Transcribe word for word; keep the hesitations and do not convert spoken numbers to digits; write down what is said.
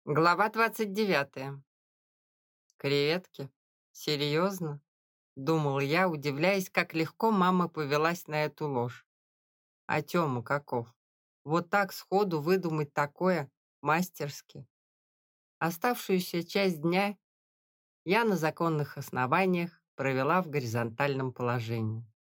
Глава двадцать девятая. Креветки? Серьезно? Думал я, удивляясь, как легко мама повелась на эту ложь. А Тёма каков? Вот так сходу выдумать такое мастерски. Оставшуюся часть дня я на законных основаниях провела в горизонтальном положении.